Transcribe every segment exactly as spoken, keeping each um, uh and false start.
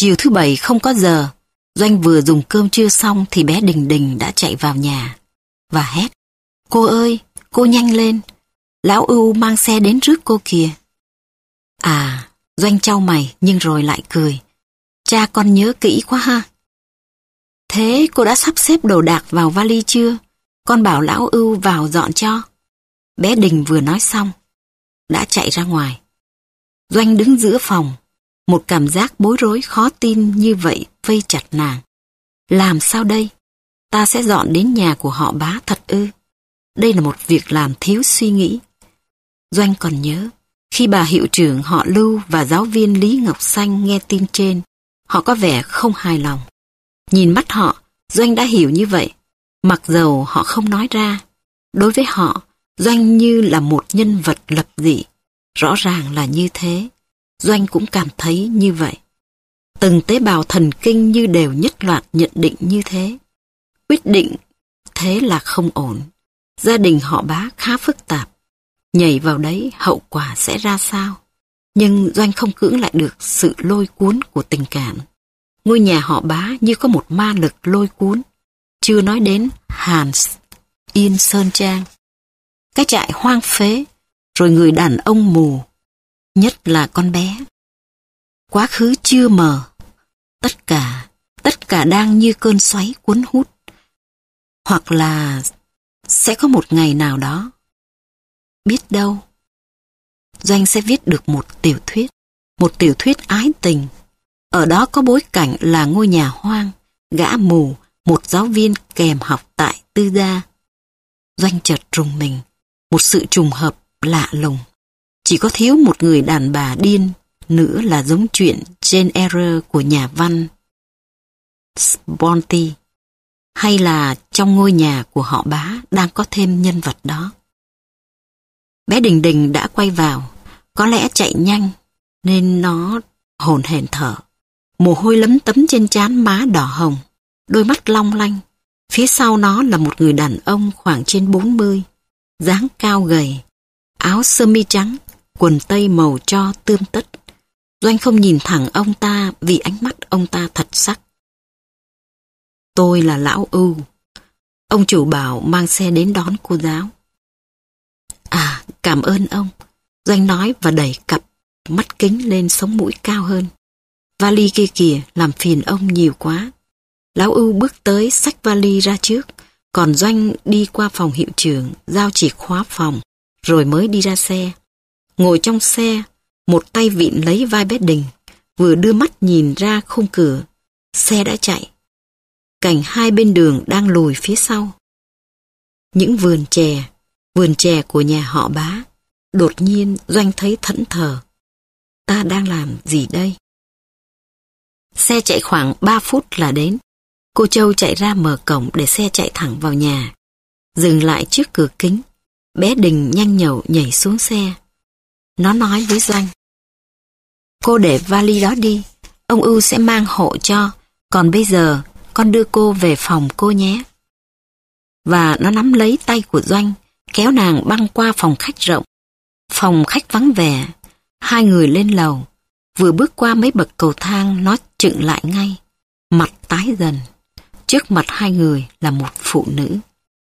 Chiều thứ bảy không có giờ, Doanh vừa dùng cơm trưa xong thì bé Đình Đình đã chạy vào nhà và hét: "Cô ơi, cô nhanh lên, lão Ưu mang xe đến rước cô kìa." À, Doanh chau mày nhưng rồi lại cười. Cha con nhớ kỹ quá ha. Thế cô đã sắp xếp đồ đạc vào vali chưa? Con bảo lão Ưu vào dọn cho. Bé Đình vừa nói xong, đã chạy ra ngoài. Doanh đứng giữa phòng, một cảm giác bối rối khó tin như vậy vây chặt nàng. Làm sao đây? Ta sẽ dọn đến nhà của họ Bá thật ư? Đây là một việc làm thiếu suy nghĩ. Doanh còn nhớ, khi bà hiệu trưởng họ Lưu và giáo viên Lý Ngọc Xanh nghe tin trên, họ có vẻ không hài lòng. Nhìn mắt họ, Doanh đã hiểu như vậy, mặc dầu họ không nói ra. Đối với họ, Doanh như là một nhân vật lập dị. Rõ ràng là như thế. Doanh cũng cảm thấy như vậy. Từng tế bào thần kinh như đều nhất loạt nhận định như thế. Quyết định thế là không ổn. Gia đình họ Bá khá phức tạp. Nhảy vào đấy hậu quả sẽ ra sao? Nhưng Doanh không cưỡng lại được sự lôi cuốn của tình cảm. Ngôi nhà họ Bá như có một ma lực lôi cuốn. Chưa nói đến Hans Yên Sơn Trang, cái trại hoang phế, rồi người đàn ông mù, nhất là con bé. Quá khứ chưa mờ, tất cả, tất cả đang như cơn xoáy cuốn hút. Hoặc là sẽ có một ngày nào đó, biết đâu, Doanh sẽ viết được một tiểu thuyết, một tiểu thuyết ái tình. Ở đó có bối cảnh là ngôi nhà hoang, gã mù, một giáo viên kèm học tại tư gia. Doanh chợt rùng mình, một sự trùng hợp lạ lùng. Chỉ có thiếu một người đàn bà điên nữa là giống chuyện Jane Eyre của nhà văn Sponti, hay là trong ngôi nhà của họ Bá đang có thêm nhân vật đó. Bé Đình Đình đã quay vào, có lẽ chạy nhanh nên nó hổn hển thở. Mồ hôi lấm tấm trên trán má đỏ hồng, đôi mắt long lanh. Phía sau nó là một người đàn ông khoảng trên bốn mươi, dáng cao gầy, áo sơ mi trắng, quần tây màu tro tươm tất. Doanh không nhìn thẳng ông ta vì ánh mắt ông ta thật sắc. Tôi là lão Ưu. Ông chủ bảo mang xe đến đón cô giáo. À, cảm ơn ông. Doanh nói và đẩy cặp mắt kính lên sống mũi cao hơn. Vali kia kìa, làm phiền ông nhiều quá. Lão Ưu bước tới xách vali ra trước, còn Doanh đi qua phòng hiệu trưởng, giao chìa khóa phòng, rồi mới đi ra xe. Ngồi trong xe, một tay vịn lấy vai bé Đình, vừa đưa mắt nhìn ra khung cửa. Xe đã chạy. Cảnh hai bên đường đang lùi phía sau. Những vườn chè, vườn chè của nhà họ Bá. Đột nhiên Doanh thấy thẫn thờ. Ta đang làm gì đây? Xe chạy khoảng ba phút là đến. Cô Châu chạy ra mở cổng để xe chạy thẳng vào nhà. Dừng lại trước cửa kính. Bé Đình nhanh nhẩu nhảy xuống xe. Nó nói với Doanh: Cô để vali đó đi, ông Ưu sẽ mang hộ cho, còn bây giờ con đưa cô về phòng cô nhé. Và nó nắm lấy tay của Doanh, kéo nàng băng qua phòng khách rộng. Phòng khách vắng vẻ, hai người lên lầu. Vừa bước qua mấy bậc cầu thang, nó chững lại ngay, mặt tái dần. Trước mặt hai người là một phụ nữ.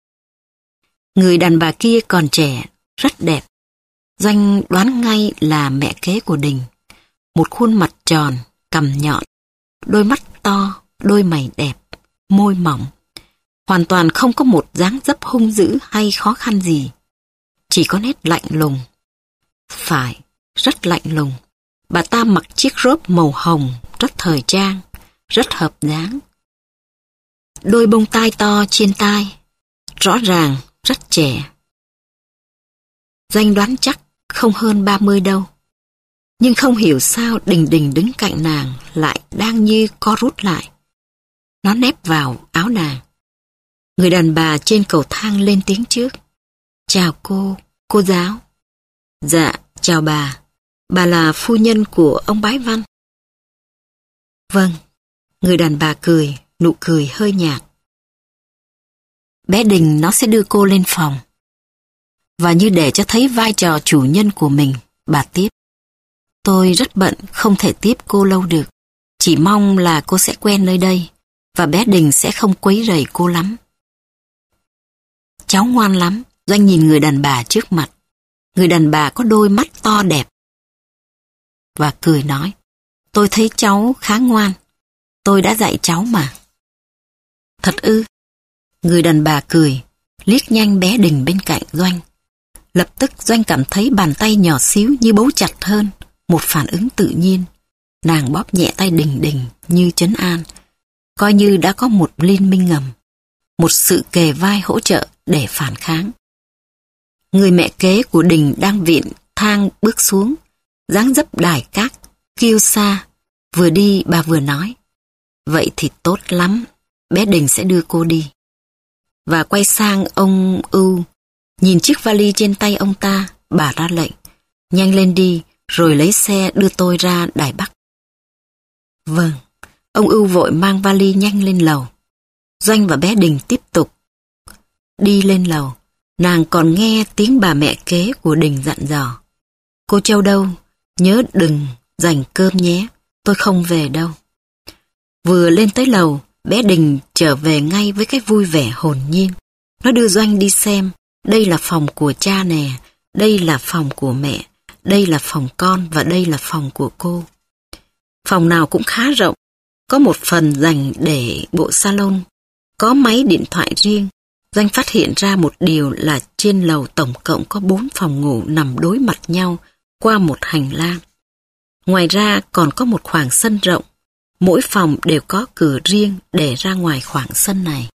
Người đàn bà kia còn trẻ, rất đẹp. Doanh đoán ngay là mẹ kế của Đình. Một khuôn mặt tròn, cằm nhọn, đôi mắt to, đôi mày đẹp, môi mỏng. Hoàn toàn không có một dáng dấp hung dữ hay khó khăn gì. Chỉ có nét lạnh lùng. Phải, rất lạnh lùng. Bà ta mặc chiếc rốp màu hồng, rất thời trang, rất hợp dáng. Đôi bông tai to trên tai, rõ ràng, rất trẻ. Doanh đoán chắc không hơn ba mươi đâu. Nhưng không hiểu sao Đình Đình đứng cạnh nàng lại đang như co rút lại. Nó nép vào áo nàng. Người đàn bà trên cầu thang lên tiếng trước. Chào cô, cô giáo. Dạ, chào bà. Bà là phu nhân của ông Bái Văn. Vâng. Người đàn bà cười, nụ cười hơi nhạt. Bé Đình nó sẽ đưa cô lên phòng. Và như để cho thấy vai trò chủ nhân của mình, bà tiếp. Tôi rất bận, không thể tiếp cô lâu được. Chỉ mong là cô sẽ quen nơi đây và bé Đình sẽ không quấy rầy cô lắm. Cháu ngoan lắm. Doanh nhìn người đàn bà trước mặt. Người đàn bà có đôi mắt to đẹp và cười nói, tôi thấy cháu khá ngoan. Tôi đã dạy cháu mà. Thật ư? Người đàn bà cười, liếc nhanh bé Đình bên cạnh Doanh. Lập tức Doanh cảm thấy bàn tay nhỏ xíu như bấu chặt hơn, một phản ứng tự nhiên. Nàng bóp nhẹ tay Đình Đình như trấn an, coi như đã có một liên minh ngầm, một sự kề vai hỗ trợ để phản kháng. Người mẹ kế của Đình đang viện thang bước xuống, dáng dấp đài cát, kiêu sa. Vừa đi bà vừa nói, vậy thì tốt lắm, bé Đình sẽ đưa cô đi. Và quay sang ông Ưu, nhìn chiếc vali trên tay ông ta, bà ra lệnh, nhanh lên đi, rồi lấy xe đưa tôi ra Đài Bắc. Vâng, ông Ưu vội mang vali nhanh lên lầu. Doanh và bé Đình tiếp tục đi lên lầu. Nàng còn nghe tiếng bà mẹ kế của Đình dặn dò, cô Châu đâu, nhớ đừng dành cơm nhé, tôi không về đâu. Vừa lên tới lầu, bé Đình trở về ngay với cái vui vẻ hồn nhiên. Nó đưa Doanh đi xem, đây là phòng của cha nè, đây là phòng của mẹ, đây là phòng con và đây là phòng của cô. Phòng nào cũng khá rộng, có một phần dành để bộ salon, có máy điện thoại riêng. Doanh phát hiện ra một điều là trên lầu tổng cộng có bốn phòng ngủ nằm đối mặt nhau qua một hành lang. Ngoài ra còn có một khoảng sân rộng, mỗi phòng đều có cửa riêng để ra ngoài khoảng sân này.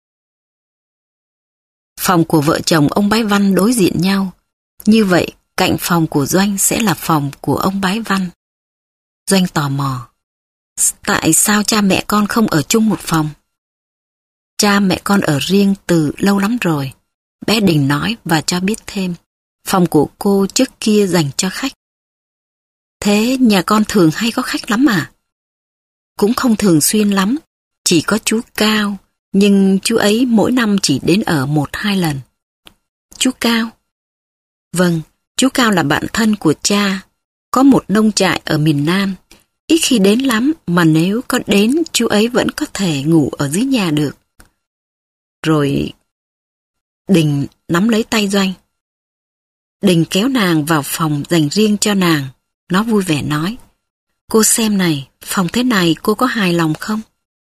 Phòng của vợ chồng ông Bái Văn đối diện nhau, như vậy cạnh phòng của Doanh sẽ là phòng của ông Bái Văn. Doanh tò mò, tại sao cha mẹ con không ở chung một phòng? Cha mẹ con ở riêng từ lâu lắm rồi, bé Đình nói và cho biết thêm, phòng của cô trước kia dành cho khách. Thế nhà con thường hay có khách lắm à? Cũng không thường xuyên lắm, chỉ có chú Cao, nhưng chú ấy mỗi năm chỉ đến ở một hai lần. Chú Cao? Vâng, chú Cao là bạn thân của cha, có một nông trại ở miền Nam, ít khi đến lắm mà nếu có đến chú ấy vẫn có thể ngủ ở dưới nhà được. Rồi Đình nắm lấy tay Doanh. Đình kéo nàng vào phòng dành riêng cho nàng. Nó vui vẻ nói, cô xem này, phòng thế này cô có hài lòng không?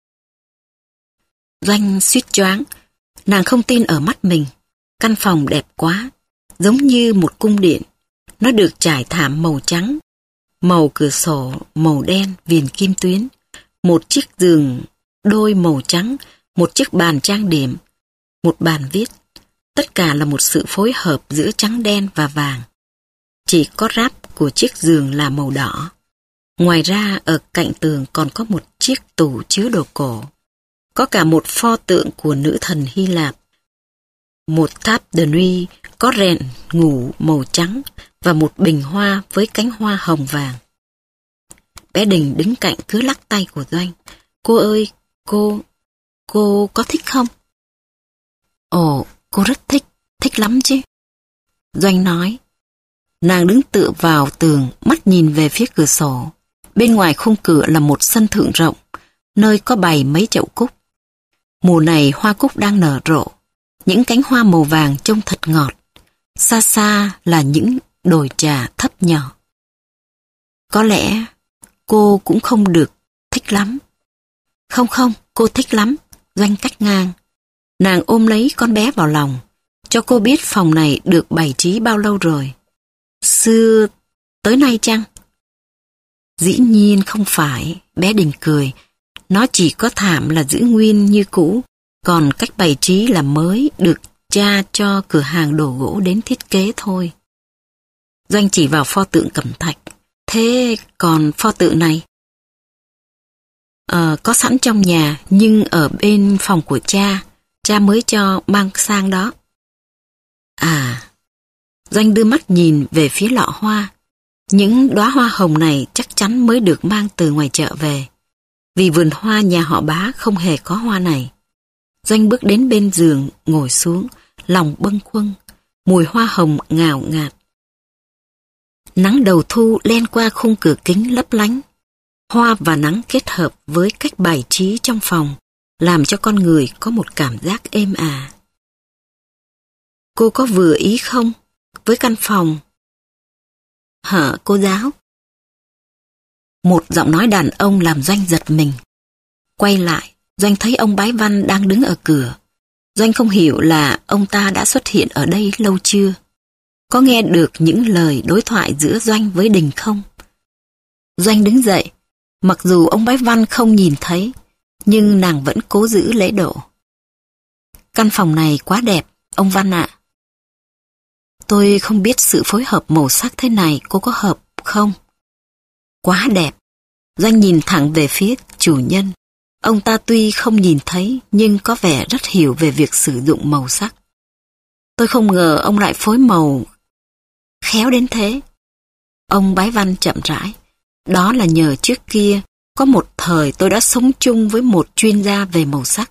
Doanh suýt choáng, nàng không tin ở mắt mình. Căn phòng đẹp quá, giống như một cung điện. Nó được trải thảm màu trắng, màu cửa sổ màu đen viền kim tuyến, một chiếc giường đôi màu trắng, một chiếc bàn trang điểm, một bàn viết. Tất cả là một sự phối hợp giữa trắng đen và vàng. Chỉ có ráp của chiếc giường là màu đỏ. Ngoài ra ở cạnh tường còn có một chiếc tủ chứa đồ cổ. Có cả một pho tượng của nữ thần Hy Lạp. Một tháp de nuit có rèn ngủ màu trắng và một bình hoa với cánh hoa hồng vàng. Bé Đình đứng cạnh cứ lắc tay của Doanh. Cô ơi, cô, cô có thích không? Ồ, cô rất thích, thích lắm chứ. Doanh nói. Nàng đứng tựa vào tường, mắt nhìn về phía cửa sổ. Bên ngoài khung cửa là một sân thượng rộng, nơi có bày mấy chậu cúc. Mùa này hoa cúc đang nở rộ, những cánh hoa màu vàng trông thật ngọt. Xa xa là những đồi trà thấp nhỏ. Có lẽ cô cũng không được thích lắm. Không không, cô thích lắm, Doanh cắt ngang. Nàng ôm lấy con bé vào lòng, cho cô biết phòng này được bày trí bao lâu rồi. Xưa tới nay chăng? Dĩ nhiên không phải, bé Đình cười. Nó chỉ có thảm là giữ nguyên như cũ, còn cách bày trí là mới, được cha cho cửa hàng đồ gỗ đến thiết kế thôi. Doanh chỉ vào pho tượng cẩm thạch. Thế còn pho tượng này? Ờ, có sẵn trong nhà, nhưng ở bên phòng của cha, cha mới cho mang sang đó. À, Doanh đưa mắt nhìn về phía lọ hoa. Những đóa hoa hồng này chắc chắn mới được mang từ ngoài chợ về, vì vườn hoa nhà họ Bá không hề có hoa này. Doanh bước đến bên giường, ngồi xuống, lòng bâng khuâng, mùi hoa hồng ngào ngạt. Nắng đầu thu len qua khung cửa kính lấp lánh. Hoa và nắng kết hợp với cách bày trí trong phòng làm cho con người có một cảm giác êm ả. Cô có vừa ý không với căn phòng? Hả cô giáo? Một giọng nói đàn ông làm Doanh giật mình. Quay lại, Doanh thấy ông Bái Văn đang đứng ở cửa. Doanh không hiểu là ông ta đã xuất hiện ở đây lâu chưa. Có nghe được những lời đối thoại giữa Doanh với Đình không? Doanh đứng dậy, mặc dù ông Bái Văn không nhìn thấy, nhưng nàng vẫn cố giữ lễ độ. Căn phòng này quá đẹp, ông Văn ạ. Tôi không biết sự phối hợp màu sắc thế này cô có hợp không? Quá đẹp. Doanh nhìn thẳng về phía chủ nhân. Ông ta tuy không nhìn thấy nhưng có vẻ rất hiểu về việc sử dụng màu sắc. Tôi không ngờ ông lại phối màu khéo đến thế. Ông Bái Văn chậm rãi. Đó là nhờ trước kia có một thời tôi đã sống chung với một chuyên gia về màu sắc.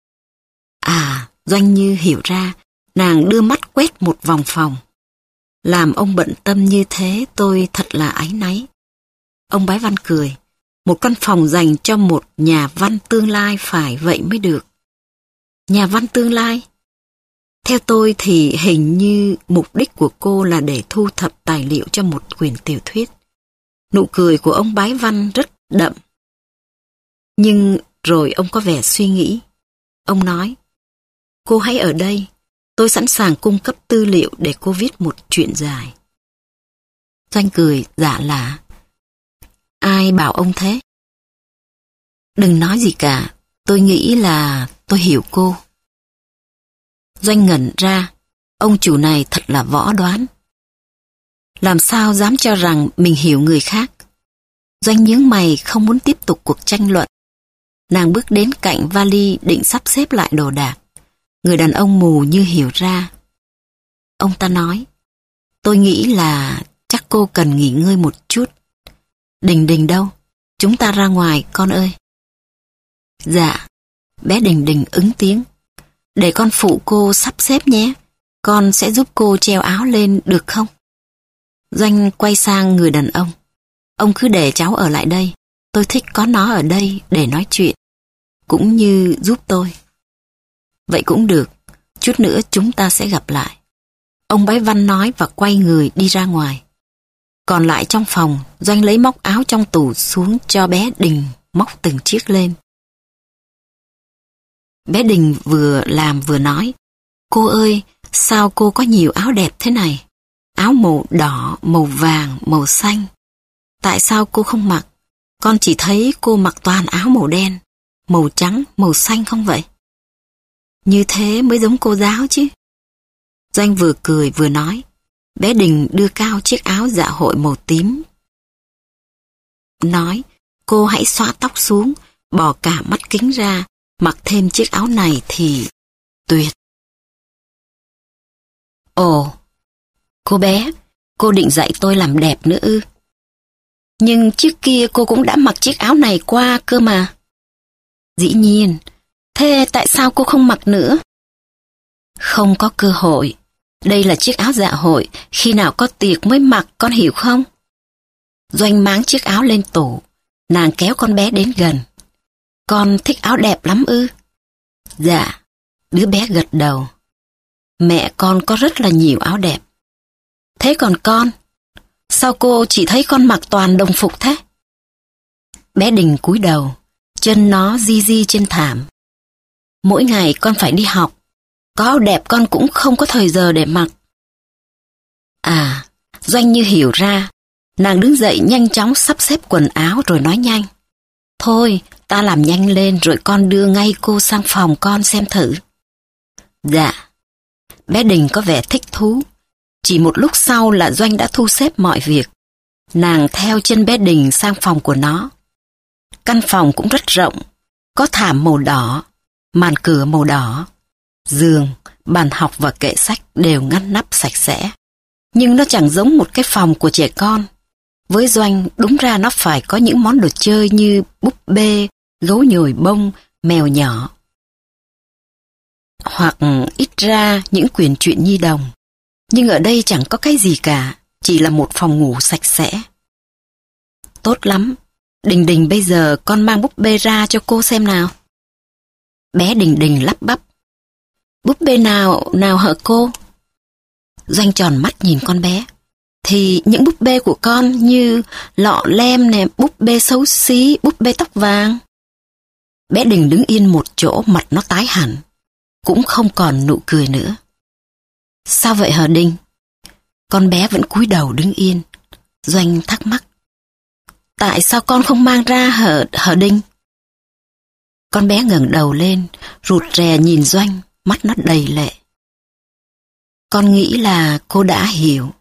À, Doanh như hiểu ra, nàng đưa mắt quét một vòng phòng. Làm ông bận tâm như thế tôi thật là áy náy. Ông Bái Văn cười. Một căn phòng dành cho một nhà văn tương lai phải vậy mới được. Nhà văn tương lai? Theo tôi thì hình như mục đích của cô là để thu thập tài liệu cho một quyển tiểu thuyết. Nụ cười của ông Bái Văn rất đậm. Nhưng rồi ông có vẻ suy nghĩ. Ông nói, cô hãy ở đây, tôi sẵn sàng cung cấp tư liệu để cô viết một chuyện dài. Doanh cười dạ lạ. Ai bảo ông thế? Đừng nói gì cả, tôi nghĩ là tôi hiểu cô. Doanh ngẩn ra, ông chủ này thật là võ đoán. Làm sao dám cho rằng mình hiểu người khác? Doanh nhướng mày không muốn tiếp tục cuộc tranh luận. Nàng bước đến cạnh vali định sắp xếp lại đồ đạc. Người đàn ông mù như hiểu ra. Ông ta nói, tôi nghĩ là chắc cô cần nghỉ ngơi một chút. Đình Đình đâu? Chúng ta ra ngoài con ơi. Dạ, bé Đình Đình ứng tiếng. Để con phụ cô sắp xếp nhé. Con sẽ giúp cô treo áo lên được không? Doanh quay sang người đàn ông. Ông cứ để cháu ở lại đây. Tôi thích có nó ở đây để nói chuyện. Cũng như giúp tôi. Vậy cũng được. Chút nữa chúng ta sẽ gặp lại. Ông Bái Văn nói và quay người đi ra ngoài. Còn lại trong phòng, Doanh lấy móc áo trong tủ xuống cho bé Đình móc từng chiếc lên. Bé Đình vừa làm vừa nói, cô ơi, sao cô có nhiều áo đẹp thế này? Áo màu đỏ, màu vàng, màu xanh. Tại sao cô không mặc? Con chỉ thấy cô mặc toàn áo màu đen, màu trắng, màu xanh không vậy? Như thế mới giống cô giáo chứ. Doanh vừa cười vừa nói. Bé Đình đưa cao chiếc áo dạ hội màu tím. Nói, cô hãy xõa tóc xuống, bỏ cả mắt kính ra, mặc thêm chiếc áo này thì tuyệt. Ồ, cô bé, cô định dạy tôi làm đẹp nữa ư? Nhưng trước kia cô cũng đã mặc chiếc áo này qua cơ mà. Dĩ nhiên, thế tại sao cô không mặc nữa? Không có cơ hội. Đây là chiếc áo dạ hội, khi nào có tiệc mới mặc, con hiểu không? Doanh máng chiếc áo lên tủ, nàng kéo con bé đến gần. Con thích áo đẹp lắm ư? Dạ, đứa bé gật đầu. Mẹ con có rất là nhiều áo đẹp. Thế còn con? Sao cô chỉ thấy con mặc toàn đồng phục thế? Bé Đình cúi đầu, chân nó di di trên thảm. Mỗi ngày con phải đi học. Có áo đẹp con cũng không có thời giờ để mặc. À, Doanh như hiểu ra. Nàng đứng dậy nhanh chóng sắp xếp quần áo rồi nói nhanh. Thôi, ta làm nhanh lên rồi con đưa ngay cô sang phòng con xem thử. Dạ. Bé Đình có vẻ thích thú. Chỉ một lúc sau là Doanh đã thu xếp mọi việc. Nàng theo chân bé Đình sang phòng của nó. Căn phòng cũng rất rộng. Có thảm màu đỏ, màn cửa màu đỏ. Giường, bàn học và kệ sách đều ngăn nắp sạch sẽ. Nhưng nó chẳng giống một cái phòng của trẻ con. Với Doanh, đúng ra nó phải có những món đồ chơi như búp bê, gấu nhồi bông, mèo nhỏ. Hoặc ít ra những quyển truyện nhi đồng. Nhưng ở đây chẳng có cái gì cả, chỉ là một phòng ngủ sạch sẽ. Tốt lắm, Đình Đình, bây giờ con mang búp bê ra cho cô xem nào. Bé Đình Đình lắp bắp. Búp bê nào, nào hả cô? Doanh tròn mắt nhìn con bé. Thì những búp bê của con như lọ lem nè, búp bê xấu xí, búp bê tóc vàng. Bé Đình đứng yên một chỗ, mặt nó tái hẳn, cũng không còn nụ cười nữa. Sao vậy hả Đình? Con bé vẫn cúi đầu đứng yên. Doanh thắc mắc. Tại sao con không mang ra hả, hả Đình? Con bé ngẩng đầu lên, rụt rè nhìn Doanh, mắt nó đầy lệ. Con nghĩ là cô đã hiểu.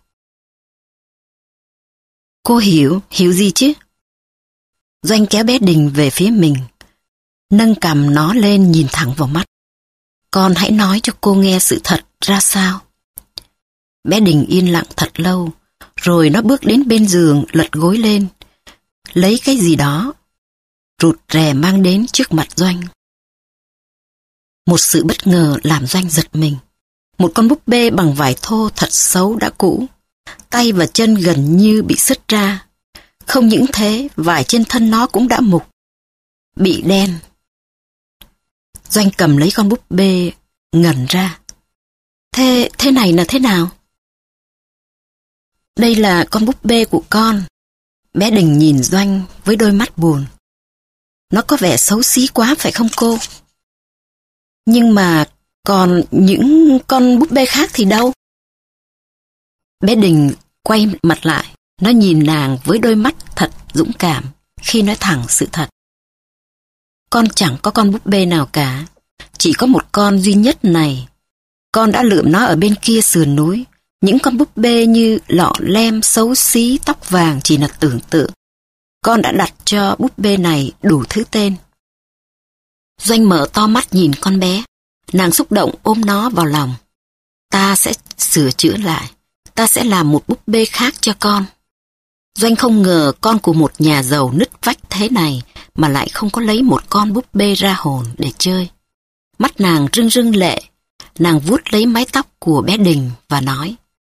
Cô hiểu, hiểu gì chứ? Doanh kéo bé Đình về phía mình, nâng cằm nó lên nhìn thẳng vào mắt. Con hãy nói cho cô nghe sự thật ra sao. Bé Đình yên lặng thật lâu, rồi nó bước đến bên giường, lật gối lên, lấy cái gì đó, rụt rè mang đến trước mặt Doanh. Một sự bất ngờ làm Doanh giật mình. Một con búp bê bằng vải thô thật xấu đã cũ, tay và chân gần như bị sứt ra. Không những thế, vải trên thân nó cũng đã mục, bị đen. Doanh cầm lấy con búp bê, ngẩn ra. Thế, thế này là thế nào? Đây là con búp bê của con. Bé Đình nhìn Doanh với đôi mắt buồn. Nó có vẻ xấu xí quá phải không cô? Nhưng mà còn những con búp bê khác thì đâu? Bé Đình quay mặt lại, nó nhìn nàng với đôi mắt thật dũng cảm khi nói thẳng sự thật. Con chẳng có con búp bê nào cả, chỉ có một con duy nhất này. Con đã lượm nó ở bên kia sườn núi. Những con búp bê như lọ lem, xấu xí, tóc vàng chỉ là tưởng tượng. Con đã đặt cho búp bê này đủ thứ tên. Doanh mở to mắt nhìn con bé. Nàng xúc động ôm nó vào lòng. Ta sẽ sửa chữa lại. Ta sẽ làm một búp bê khác cho con. Doanh không ngờ con của một nhà giàu nứt vách thế này mà lại không có lấy một con búp bê ra hồn để chơi. Mắt nàng rưng rưng lệ. Nàng vuốt lấy mái tóc của bé Đình và nói: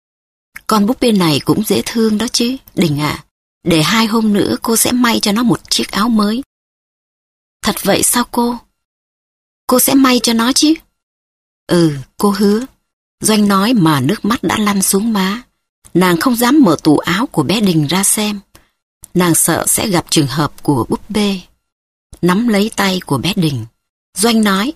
Con búp bê này cũng dễ thương đó chứ, Đình ạ. Để hai hôm nữa cô sẽ may cho nó một chiếc áo mới. Thật vậy sao cô? Cô sẽ may cho nó chứ? Ừ, cô hứa. Doanh nói mà nước mắt đã lăn xuống má. Nàng không dám mở tủ áo của bé Đình ra xem. Nàng sợ sẽ gặp trường hợp của búp bê. Nắm lấy tay của bé Đình, Doanh nói: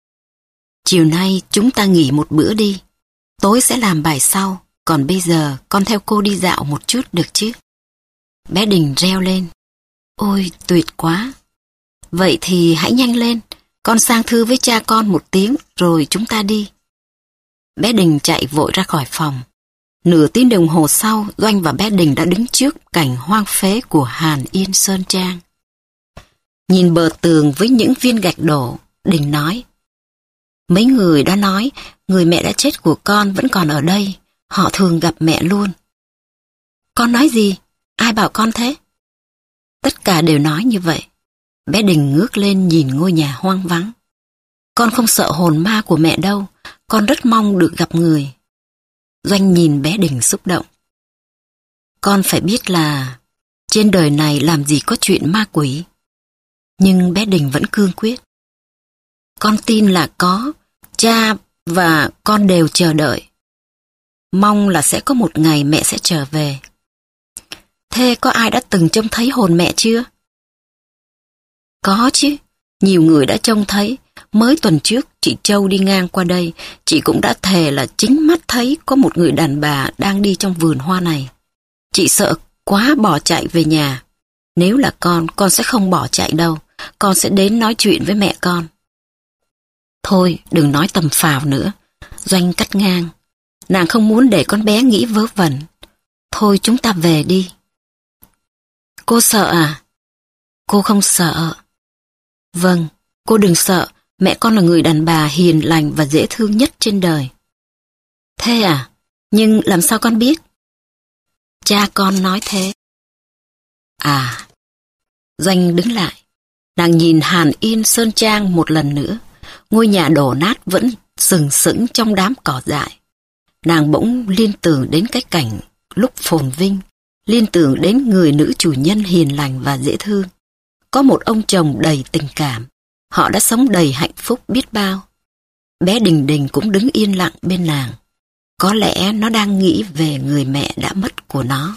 Chiều nay chúng ta nghỉ một bữa đi. Tối sẽ làm bài sau. Còn bây giờ con theo cô đi dạo một chút được chứ? Bé Đình reo lên. Ôi tuyệt quá. Vậy thì hãy nhanh lên. Con sang thư với cha con một tiếng rồi chúng ta đi. Bé Đình chạy vội ra khỏi phòng. Nửa tiếng đồng hồ sau, Doanh và bé Đình đã đứng trước cảnh hoang phế của Hàn Yên Sơn Trang. Nhìn bờ tường với những viên gạch đổ, Đình nói: Mấy người đã nói người mẹ đã chết của con vẫn còn ở đây. Họ thường gặp mẹ luôn. Con nói gì? Ai bảo con thế? Tất cả đều nói như vậy. Bé Đình ngước lên nhìn ngôi nhà hoang vắng. Con không sợ hồn ma của mẹ đâu. Con rất mong được gặp người. Doanh nhìn bé Đình xúc động. Con phải biết là trên đời này làm gì có chuyện ma quỷ. Nhưng bé Đình vẫn cương quyết. Con tin là có. Cha và con đều chờ đợi. Mong là sẽ có một ngày mẹ sẽ trở về. Thế có ai đã từng trông thấy hồn mẹ chưa? Có chứ, nhiều người đã trông thấy. Mới tuần trước, chị Châu đi ngang qua đây, chị cũng đã thề là chính mắt thấy có một người đàn bà đang đi trong vườn hoa này. Chị sợ quá bỏ chạy về nhà. Nếu là con, con sẽ không bỏ chạy đâu. Con sẽ đến nói chuyện với mẹ con. Thôi, đừng nói tầm phào nữa. Doanh cắt ngang. Nàng không muốn để con bé nghĩ vớ vẩn. Thôi chúng ta về đi. Cô sợ à? Cô không sợ. Vâng, cô đừng sợ. Mẹ con là người đàn bà hiền lành và dễ thương nhất trên đời. Thế à? Nhưng làm sao con biết? Cha con nói thế. À. Doanh đứng lại. Nàng nhìn Hàn Yên Sơn Trang một lần nữa. Ngôi nhà đổ nát vẫn sừng sững trong đám cỏ dại. Nàng bỗng liên tưởng đến cái cảnh lúc phồn vinh, liên tưởng đến người nữ chủ nhân hiền lành và dễ thương. có một ông chồng đầy tình cảm. Họ đã sống đầy hạnh phúc biết bao. Bé Đình Đình cũng đứng yên lặng bên nàng. Có lẽ nó đang nghĩ về người mẹ đã mất của nó.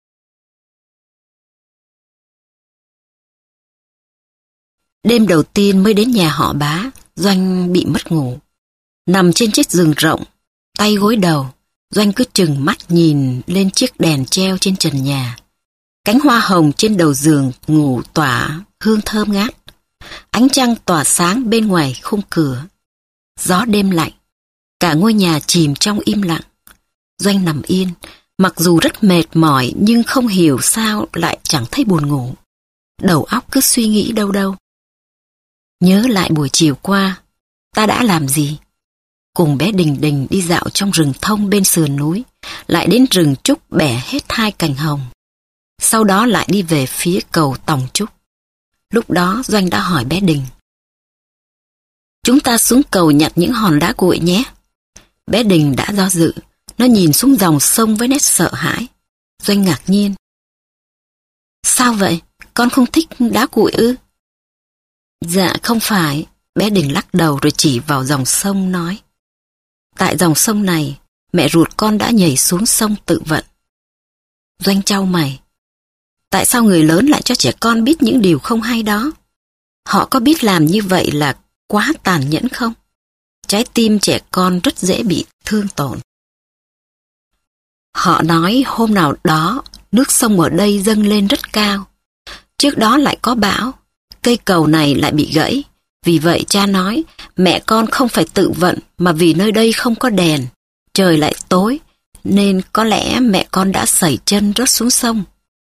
Đêm đầu tiên mới đến nhà họ Bá, Doanh bị mất ngủ. Nằm trên chiếc giường rộng, tay gối đầu, Doanh cứ trừng mắt nhìn lên chiếc đèn treo trên trần nhà. Cánh hoa hồng trên đầu giường ngủ tỏa hương thơm ngát. Ánh trăng tỏa sáng bên ngoài khung cửa. Gió đêm lạnh, cả ngôi nhà chìm trong im lặng. Doanh nằm yên, mặc dù rất mệt mỏi nhưng không hiểu sao lại chẳng thấy buồn ngủ. Đầu óc cứ suy nghĩ đâu đâu. Nhớ lại buổi chiều qua, ta đã làm gì? Cùng bé Đình Đình đi dạo trong rừng thông bên sườn núi, lại đến rừng trúc bẻ hết hai cành hồng. Sau đó lại đi về phía cầu Tòng Trúc. Lúc đó Doanh đã hỏi bé Đình. Chúng ta xuống cầu nhặt những hòn đá cuội nhé. Bé Đình đã do dự, nó nhìn xuống dòng sông với nét sợ hãi. Doanh ngạc nhiên. Sao vậy? Con không thích đá cuội ư? Dạ không phải. Bé Đình lắc đầu rồi chỉ vào dòng sông nói. Tại dòng sông này, mẹ ruột con đã nhảy xuống sông tự vận. Doanh chau mày. Tại sao người lớn lại cho trẻ con biết những điều không hay đó? Họ có biết làm như vậy là quá tàn nhẫn không? Trái tim trẻ con rất dễ bị thương tổn. Họ nói hôm nào đó nước sông ở đây dâng lên rất cao. Trước đó lại có bão, cây cầu này lại bị gãy. Vì vậy cha nói mẹ con không phải tự vận mà vì nơi đây không có đèn, trời lại tối, nên có lẽ mẹ con đã sẩy chân rớt xuống sông.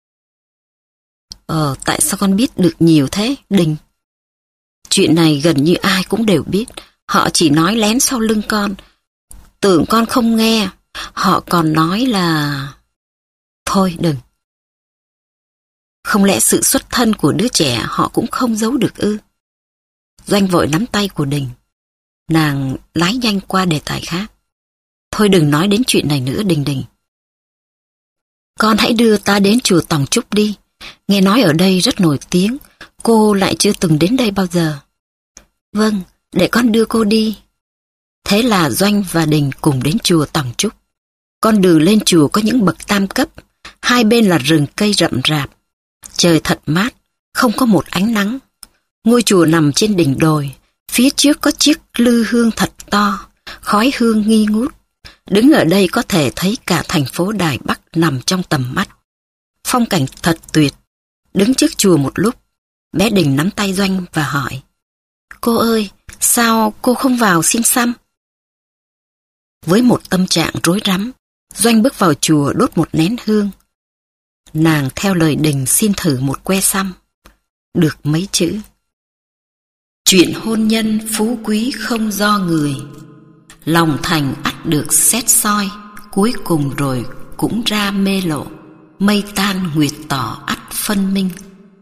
Ờ, tại sao con biết được nhiều thế, Đình? Chuyện này gần như ai cũng đều biết. Họ chỉ nói lén sau lưng con. Tưởng con không nghe. Họ còn nói là... Thôi đừng. Không lẽ sự xuất thân của đứa trẻ họ cũng không giấu được ư? Doanh vội nắm tay của Đình. Nàng lái nhanh qua đề tài khác. Thôi đừng nói đến chuyện này nữa, Đình Đình. Con hãy đưa ta đến chùa Tòng Trúc đi. Nghe nói ở đây rất nổi tiếng. Cô lại chưa từng đến đây bao giờ. Vâng, để con đưa cô đi. Thế là Doanh và Đình cùng đến chùa Tòng Trúc. Con đường lên chùa có những bậc tam cấp. Hai bên là rừng cây rậm rạp. Trời thật mát, không có một ánh nắng. Ngôi chùa nằm trên đỉnh đồi. Phía trước có chiếc lư hương thật to, khói hương nghi ngút. Đứng ở đây có thể thấy cả thành phố Đài Bắc nằm trong tầm mắt. Phong cảnh thật tuyệt. Đứng trước chùa một lúc, bé Đình nắm tay Doanh và hỏi. Cô ơi, sao cô không vào xin xăm? Với một tâm trạng rối rắm, Doanh bước vào chùa đốt một nén hương. Nàng theo lời Đình xin thử một que xăm. Được mấy chữ. Chuyện hôn nhân phú quý không do người. Lòng thành ắt được xét soi. Cuối cùng rồi cũng ra mê lộ. Mây tan nguyệt tỏ ắt phân minh.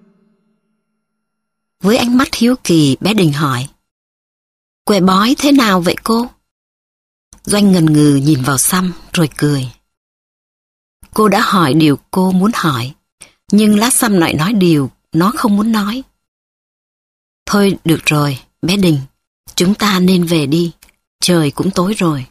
Với ánh mắt hiếu kỳ, bé Đình hỏi. Que bói thế nào vậy cô? Doanh ngần ngừ nhìn vào xăm rồi cười. Cô đã hỏi điều cô muốn hỏi, nhưng lá xăm lại nói điều nó không muốn nói. Thôi được rồi, bé Đình, chúng ta nên về đi, trời cũng tối rồi.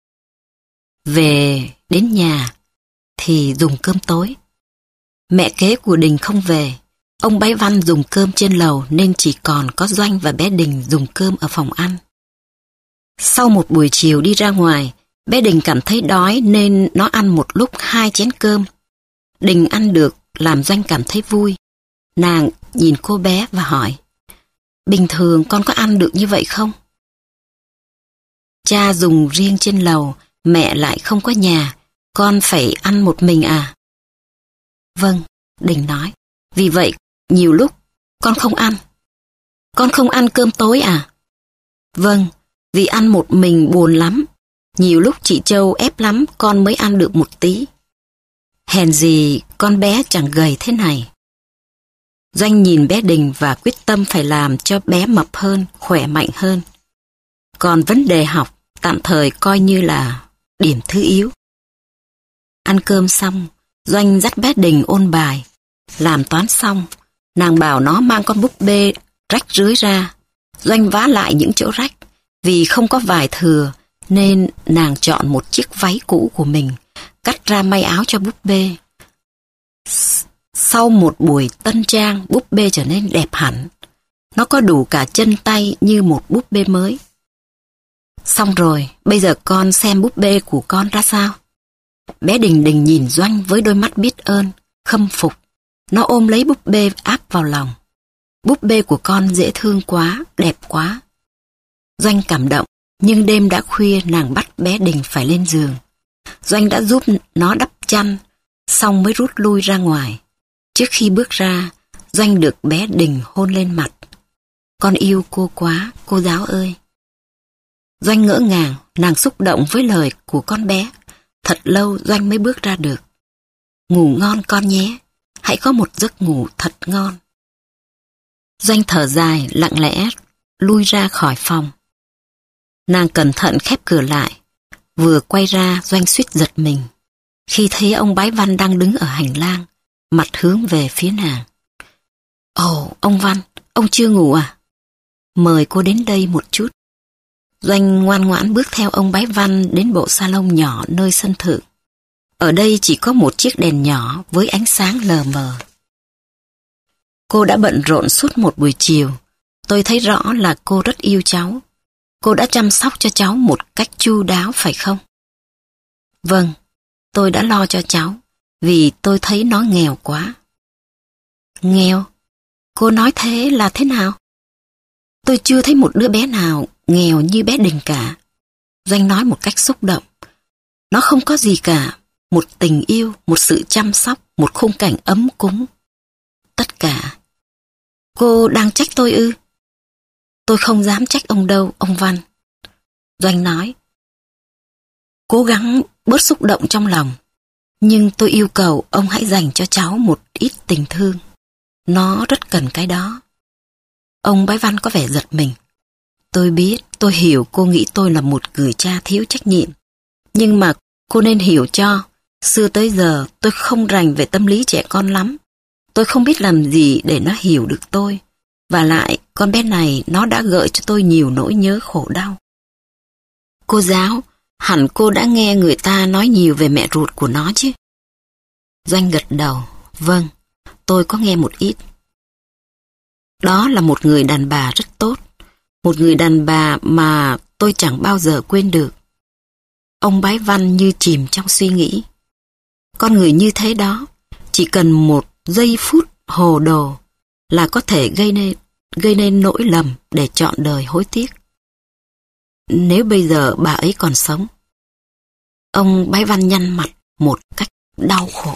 Về đến nhà thì dùng cơm tối. Mẹ kế của Đình không về, ông Bái Văn dùng cơm trên lầu nên chỉ còn có Doanh và bé Đình dùng cơm ở phòng ăn. Sau một buổi chiều đi ra ngoài, bé Đình cảm thấy đói nên nó ăn một lúc hai chén cơm. Đình ăn được làm Doanh cảm thấy vui. Nàng nhìn cô bé và hỏi, bình thường con có ăn được như vậy không? Cha dùng riêng trên lầu, mẹ lại không có nhà, con phải ăn một mình à? Vâng, Đình nói, vì vậy nhiều lúc con không ăn. Con không ăn cơm tối à? Vâng, vì ăn một mình buồn lắm. Nhiều lúc chị Châu ép lắm con mới ăn được một tí. Hèn gì con bé chẳng gầy thế này. Doanh nhìn bé Đình và quyết tâm phải làm cho bé mập hơn, khỏe mạnh hơn. Còn vấn đề học tạm thời coi như là điểm thứ yếu. Ăn cơm xong, Doanh dắt bé Đình ôn bài. Làm toán xong, Nàng bảo nó mang con búp bê rách rưới ra. Doanh vá lại những chỗ rách. Vì không có vải thừa nên nàng chọn một chiếc váy cũ của mình, cắt ra may áo cho búp bê. Sau một buổi tân trang, búp bê trở nên đẹp hẳn. Nó có đủ cả chân tay như một búp bê mới. Xong rồi, bây giờ con xem búp bê của con ra sao? Bé Đình Đình nhìn Doanh với đôi mắt biết ơn, khâm phục. Nó ôm lấy búp bê áp vào lòng. Búp bê của con dễ thương quá, đẹp quá. Doanh cảm động, nhưng đêm đã khuya nàng bắt bé Đình phải lên giường. Doanh đã giúp nó đắp chăn, xong mới rút lui ra ngoài. Trước khi bước ra, Doanh được bé Đình hôn lên mặt. Con yêu cô quá, cô giáo ơi. Doanh ngỡ ngàng, nàng xúc động với lời của con bé. Thật lâu Doanh mới bước ra được. Ngủ ngon con nhé, hãy có một giấc ngủ thật ngon. Doanh thở dài, lặng lẽ, lui ra khỏi phòng. Nàng cẩn thận khép cửa lại. Vừa quay ra, Doanh suýt giật mình khi thấy ông Bái Văn đang đứng ở hành lang, mặt hướng về phía nàng. Ồ, ông Văn, ông chưa ngủ à? Mời cô đến đây một chút. Doanh ngoan ngoãn bước theo ông Bái Văn đến bộ salon nhỏ nơi sân thượng. Ở đây chỉ có một chiếc đèn nhỏ với ánh sáng lờ mờ. Cô đã bận rộn suốt một buổi chiều. Tôi thấy rõ là cô rất yêu cháu. Cô đã chăm sóc cho cháu một cách chu đáo phải không? Vâng, tôi đã lo cho cháu, vì tôi thấy nó nghèo quá. Nghèo? Cô nói thế là thế nào? Tôi chưa thấy một đứa bé nào nghèo như bé Đình cả. Doanh nói một cách xúc động. Nó không có gì cả, một tình yêu, một sự chăm sóc, một khung cảnh ấm cúng. Tất cả. Cô đang trách tôi ư? Tôi không dám trách ông đâu, ông Văn. Doanh nói. Cố gắng bớt xúc động trong lòng. Nhưng tôi yêu cầu ông hãy dành cho cháu một ít tình thương. Nó rất cần cái đó. Ông Bái Văn có vẻ giật mình. Tôi biết, tôi hiểu cô nghĩ tôi là một người cha thiếu trách nhiệm. Nhưng mà cô nên hiểu cho, xưa tới giờ tôi không rành về tâm lý trẻ con lắm. Tôi không biết làm gì để nó hiểu được tôi. Và lại, con bé này nó đã gợi cho tôi nhiều nỗi nhớ khổ đau. Cô giáo, hẳn cô đã nghe người ta nói nhiều về mẹ ruột của nó chứ? Doanh gật đầu. Vâng, tôi có nghe một ít. Đó là một người đàn bà rất tốt. Một người đàn bà mà tôi chẳng bao giờ quên được. Ông Bái Văn như chìm trong suy nghĩ. Con người như thế đó, chỉ cần một giây phút hồ đồ là có thể gây nên, gây nên nỗi lầm để trọn đời hối tiếc. Nếu bây giờ bà ấy còn sống. Ông Bái Văn nhăn mặt một cách đau khổ.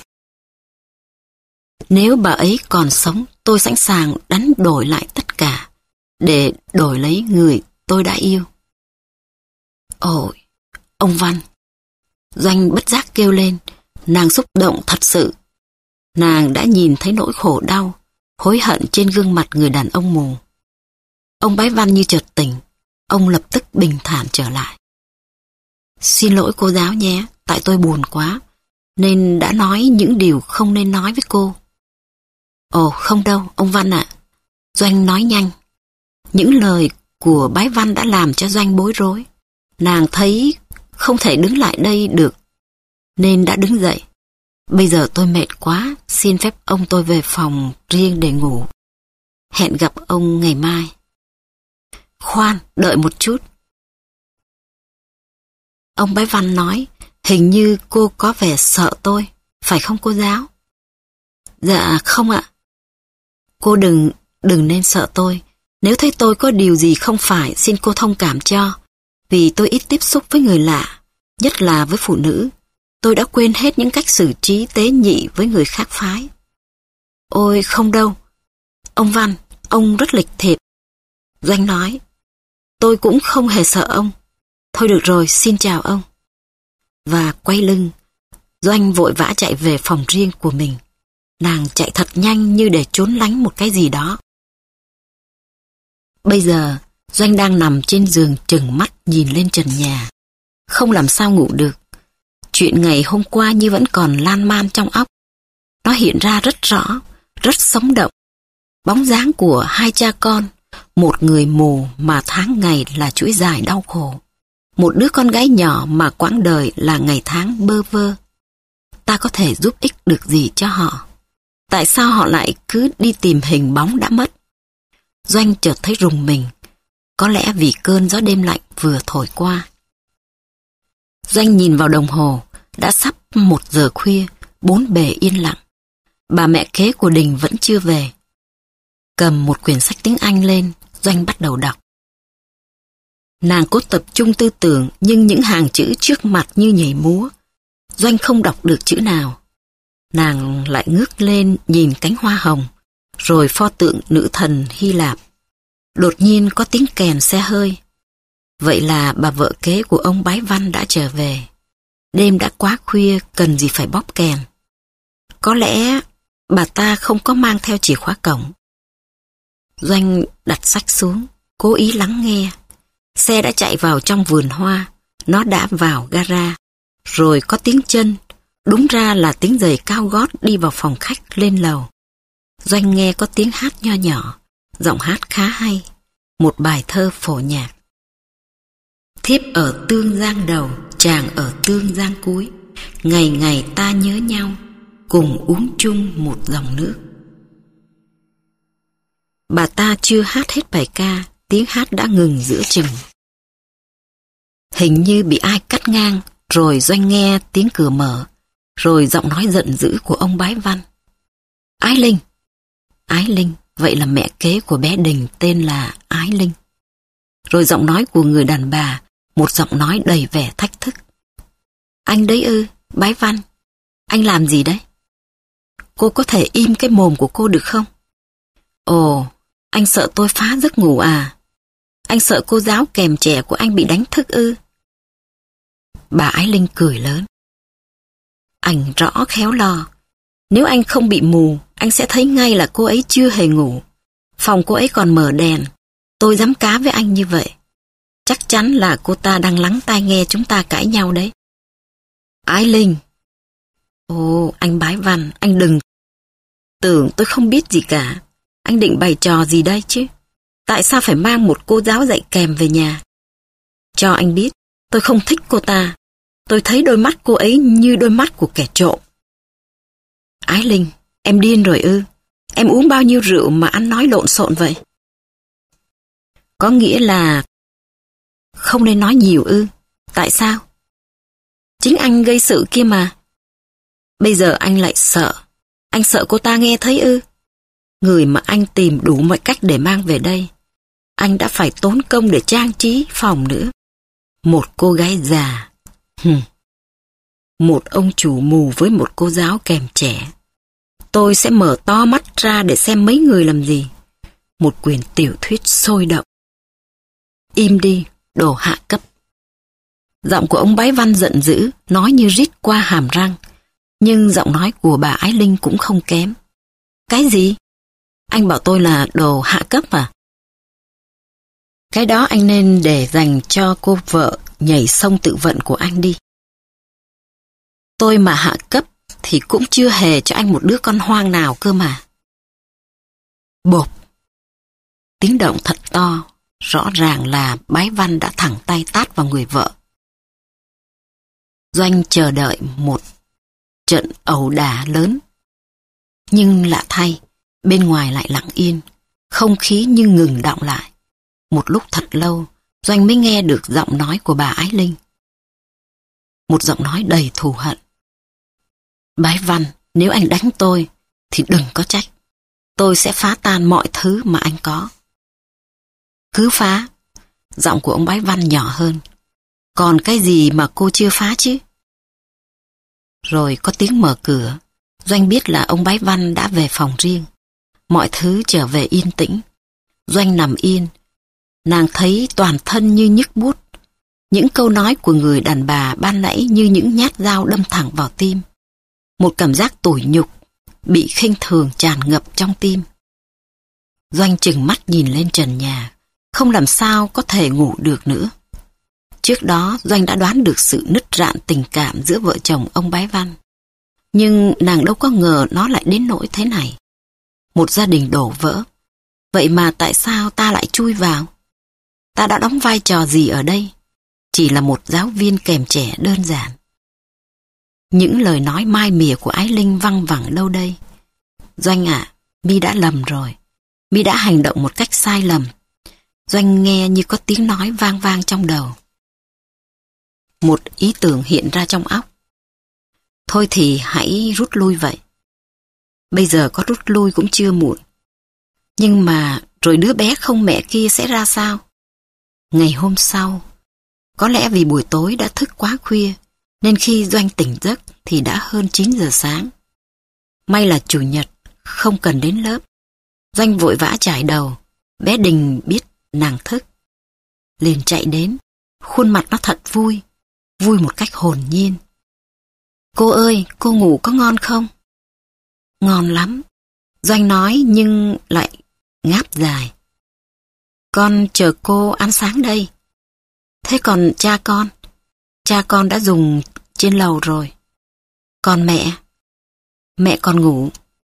Nếu bà ấy còn sống, tôi sẵn sàng đánh đổi lại tất cả để đổi lấy người tôi đã yêu. Ôi, ông Văn. Doanh bất giác kêu lên, nàng xúc động thật sự. Nàng đã nhìn thấy nỗi khổ đau, hối hận trên gương mặt người đàn ông mù. Ông Bái Văn như chợt tỉnh, ông lập tức bình thản trở lại. Xin lỗi cô giáo nhé, tại tôi buồn quá, nên đã nói những điều không nên nói với cô. Ồ, không đâu, ông Văn ạ. Doanh nói nhanh. Những lời của Bái Văn đã làm cho Doanh bối rối. Nàng thấy không thể đứng lại đây được, nên đã đứng dậy. Bây giờ tôi mệt quá, xin phép ông tôi về phòng riêng để ngủ. Hẹn gặp ông ngày mai. Khoan, đợi một chút. Ông Bái Văn nói, hình như cô có vẻ sợ tôi, phải không cô giáo? Dạ không ạ. Cô đừng, đừng nên sợ tôi. Nếu thấy tôi có điều gì không phải, xin cô thông cảm cho. Vì tôi ít tiếp xúc với người lạ, nhất là với phụ nữ. Tôi đã quên hết những cách xử trí tế nhị với người khác phái. Ôi không đâu. Ông Văn, ông rất lịch thiệp. Doanh nói. Tôi cũng không hề sợ ông. Thôi được rồi, xin chào ông. Và quay lưng, Doanh vội vã chạy về phòng riêng của mình. Nàng chạy thật nhanh như để trốn lánh một cái gì đó. Bây giờ, Doanh đang nằm trên giường trừng mắt nhìn lên trần nhà. Không làm sao ngủ được. Chuyện ngày hôm qua như vẫn còn lan man trong óc. Nó hiện ra rất rõ, rất sống động. Bóng dáng của hai cha con, một người mù mà tháng ngày là chuỗi dài đau khổ, một đứa con gái nhỏ mà quãng đời là ngày tháng bơ vơ. Ta có thể giúp ích được gì cho họ? Tại sao họ lại cứ đi tìm hình bóng đã mất? Doanh chợt thấy rùng mình, có lẽ vì cơn gió đêm lạnh vừa thổi qua. Doanh nhìn vào đồng hồ, đã sắp một giờ khuya, bốn bề yên lặng. Bà mẹ kế của Đình vẫn chưa về. Cầm một quyển sách tiếng Anh lên, Doanh bắt đầu đọc. Nàng cố tập trung tư tưởng, nhưng những hàng chữ trước mặt như nhảy múa. Doanh không đọc được chữ nào. Nàng lại ngước lên nhìn cánh hoa hồng, rồi pho tượng nữ thần Hy Lạp. Đột nhiên có tiếng kèn xe hơi. Vậy là bà vợ kế của ông Bái Văn đã trở về. Đêm đã quá khuya, cần gì phải bóp kèn. Có lẽ bà ta không có mang theo chìa khóa cổng. Doanh đặt sách xuống, cố ý lắng nghe. Xe đã chạy vào trong vườn hoa, nó đã vào gara. Rồi có tiếng chân, đúng ra là tiếng giày cao gót đi vào phòng khách lên lầu. Doanh nghe có tiếng hát nho nhỏ, giọng hát khá hay, một bài thơ phổ nhạc. Thiếp ở Tương Giang đầu, chàng ở Tương Giang cuối, ngày ngày ta nhớ nhau, cùng uống chung một dòng nước. Bà ta chưa hát hết bài ca, tiếng hát đã ngừng giữa chừng. Hình như bị ai cắt ngang, rồi Doanh nghe tiếng cửa mở, rồi giọng nói giận dữ của ông Bái Văn. Ái Linh! Ái Linh, vậy là mẹ kế của bé Đình tên là Ái Linh. Rồi giọng nói của người đàn bà, một giọng nói đầy vẻ thách thức. Anh đấy ư, Bái Văn, anh làm gì đấy? Cô có thể im cái mồm của cô được không? Ồ, anh sợ tôi phá giấc ngủ à? Anh sợ cô giáo kèm trẻ của anh bị đánh thức ư? Bà Ái Linh cười lớn. Anh rõ khéo lo. Nếu anh không bị mù, anh sẽ thấy ngay là cô ấy chưa hề ngủ. Phòng cô ấy còn mở đèn. Tôi dám cá với anh như vậy. Chắc chắn là cô ta đang lắng tai nghe chúng ta cãi nhau đấy. Ái Linh! Ồ, anh Bái Văn, anh đừng... Tưởng tôi không biết gì cả. Anh định bày trò gì đây chứ? Tại sao phải mang một cô giáo dạy kèm về nhà? Cho anh biết, tôi không thích cô ta. Tôi thấy đôi mắt cô ấy như đôi mắt của kẻ trộm. Ái Linh, em điên rồi ư? Em uống bao nhiêu rượu mà ăn nói lộn xộn vậy? Có nghĩa là không nên nói nhiều ư? Tại sao? Chính anh gây sự kia mà. Bây giờ anh lại sợ. Anh sợ cô ta nghe thấy ư? Người mà anh tìm đủ mọi cách để mang về đây. Anh đã phải tốn công để trang trí phòng nữa. Một cô gái già. Hừm. Một ông chủ mù với một cô giáo kèm trẻ. Tôi sẽ mở to mắt ra để xem mấy người làm gì. Một quyển tiểu thuyết sôi động. Im đi, đồ hạ cấp. Giọng của ông Bái Văn giận dữ, nói như rít qua hàm răng. Nhưng giọng nói của bà Ái Linh cũng không kém. Cái gì? Anh bảo tôi là đồ hạ cấp à? Cái đó anh nên để dành cho cô vợ nhảy sông tự vận của anh đi. Tôi mà hạ cấp thì cũng chưa hề cho anh một đứa con hoang nào cơ mà. Bộp! Tiếng động thật to, rõ ràng là Bái Văn đã thẳng tay tát vào người vợ. Doanh chờ đợi một trận ẩu đả lớn. Nhưng lạ thay, bên ngoài lại lặng yên, không khí như ngừng đọng lại. Một lúc thật lâu, Doanh mới nghe được giọng nói của bà Ái Linh. Một giọng nói đầy thù hận. Bái Văn, nếu anh đánh tôi, thì đừng có trách. Tôi sẽ phá tan mọi thứ mà anh có. Cứ phá. Giọng của ông Bái Văn nhỏ hơn. Còn cái gì mà cô chưa phá chứ? Rồi có tiếng mở cửa. Doanh biết là ông Bái Văn đã về phòng riêng. Mọi thứ trở về yên tĩnh. Doanh nằm yên. Nàng thấy toàn thân như nhức buốt. Những câu nói của người đàn bà ban nãy như những nhát dao đâm thẳng vào tim. Một cảm giác tủi nhục, bị khinh thường tràn ngập trong tim. Doanh trừng mắt nhìn lên trần nhà, không làm sao có thể ngủ được nữa. Trước đó Doanh đã đoán được sự nứt rạn tình cảm giữa vợ chồng ông Bái Văn. Nhưng nàng đâu có ngờ nó lại đến nỗi thế này. Một gia đình đổ vỡ, Vậy mà tại sao ta lại chui vào? Ta đã đóng vai trò gì ở đây? Chỉ là một giáo viên kèm trẻ đơn giản. Những lời nói mai mỉa của Ái Linh văng vẳng đâu đây? Doanh ạ, à, mi đã lầm rồi. Mi đã hành động một cách sai lầm. Doanh nghe như có tiếng nói vang vang trong đầu. Một ý tưởng hiện ra trong óc. Thôi thì hãy rút lui vậy. Bây giờ có rút lui cũng chưa muộn. Nhưng mà rồi đứa bé không mẹ kia sẽ ra sao? Ngày hôm sau, có lẽ vì buổi tối đã thức quá khuya, nên khi Doanh tỉnh giấc thì đã hơn chín giờ sáng. May là chủ nhật, không cần đến lớp. Doanh vội vã chải đầu, bé Đình biết nàng thức. Liền chạy đến, khuôn mặt nó thật vui, vui một cách hồn nhiên. Cô ơi, cô ngủ có ngon không? Ngon lắm. Doanh nói nhưng lại ngáp dài. Con chờ cô ăn sáng đây. Thế còn cha con? Cha con đã dùng trên lầu rồi. Còn mẹ? Mẹ còn ngủ.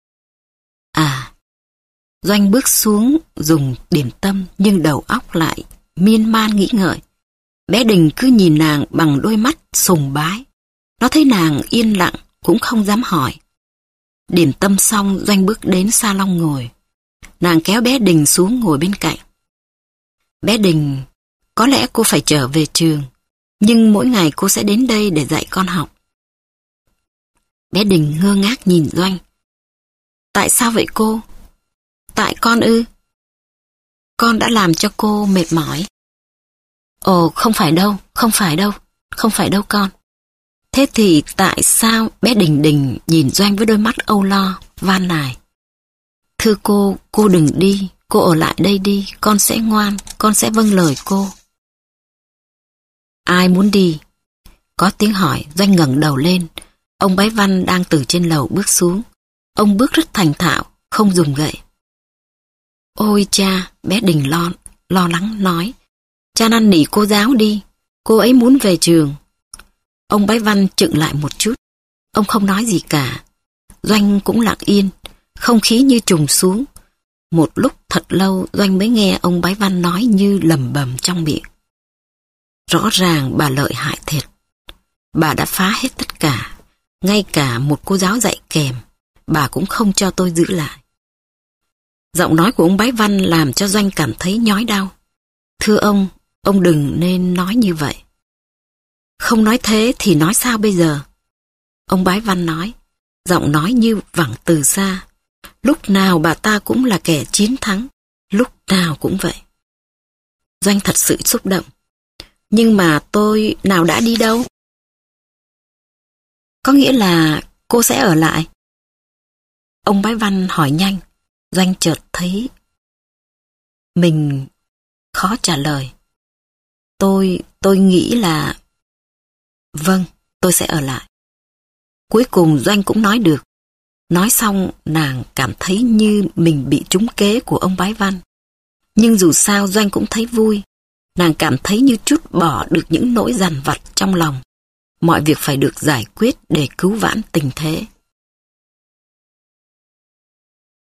À, Doanh bước xuống dùng điểm tâm nhưng đầu óc lại miên man nghĩ ngợi. Bé Đình cứ nhìn nàng bằng đôi mắt sùng bái. Nó thấy nàng yên lặng cũng không dám hỏi. Điểm tâm xong, Doanh bước đến salon ngồi. Nàng kéo bé Đình xuống ngồi bên cạnh. Bé Đình, có lẽ cô phải trở về trường, nhưng mỗi ngày cô sẽ đến đây để dạy con học. Bé Đình ngơ ngác nhìn Doanh. Tại sao vậy cô? Tại con ư? Con đã làm cho cô mệt mỏi. Ồ, không phải đâu, không phải đâu, không phải đâu con. Thế thì tại sao? Bé Đình Đình nhìn Doanh với đôi mắt âu lo, van nài. Thưa cô, cô đừng đi, cô ở lại đây đi, con sẽ ngoan, con sẽ vâng lời cô. Ai muốn đi? Có tiếng hỏi, Doanh ngẩng đầu lên. Ông Bái Văn đang từ trên lầu bước xuống. Ông bước rất thành thạo, không dùng gậy. Ôi cha, bé Đình lo, lo lắng nói. Cha năn nỉ cô giáo đi, cô ấy muốn về trường. Ông Bái Văn chững lại một chút. Ông không nói gì cả. Doanh cũng lặng yên, không khí như trùng xuống. Một lúc thật lâu Doanh mới nghe ông Bái Văn nói như lẩm bẩm trong miệng. Rõ ràng bà lợi hại thiệt. Bà đã phá hết tất cả. Ngay cả một cô giáo dạy kèm, bà cũng không cho tôi giữ lại. Giọng nói của ông Bái Văn làm cho Doanh cảm thấy nhói đau. Thưa ông, ông đừng nên nói như vậy. Không nói thế thì nói sao bây giờ? Ông Bái Văn nói, giọng nói như vẳng từ xa. Lúc nào bà ta cũng là kẻ chiến thắng, lúc nào cũng vậy. Doanh thật sự xúc động. Nhưng mà tôi nào đã đi đâu? Có nghĩa là cô sẽ ở lại? Ông Bái Văn hỏi nhanh. Doanh chợt thấy mình khó trả lời. Tôi, tôi nghĩ là... Vâng, tôi sẽ ở lại. Cuối cùng Doanh cũng nói được. Nói xong nàng cảm thấy như mình bị trúng kế của ông Bái Văn. Nhưng dù sao Doanh cũng thấy vui. Nàng cảm thấy như trút bỏ được những nỗi dằn vặt trong lòng. Mọi việc phải được giải quyết để cứu vãn tình thế.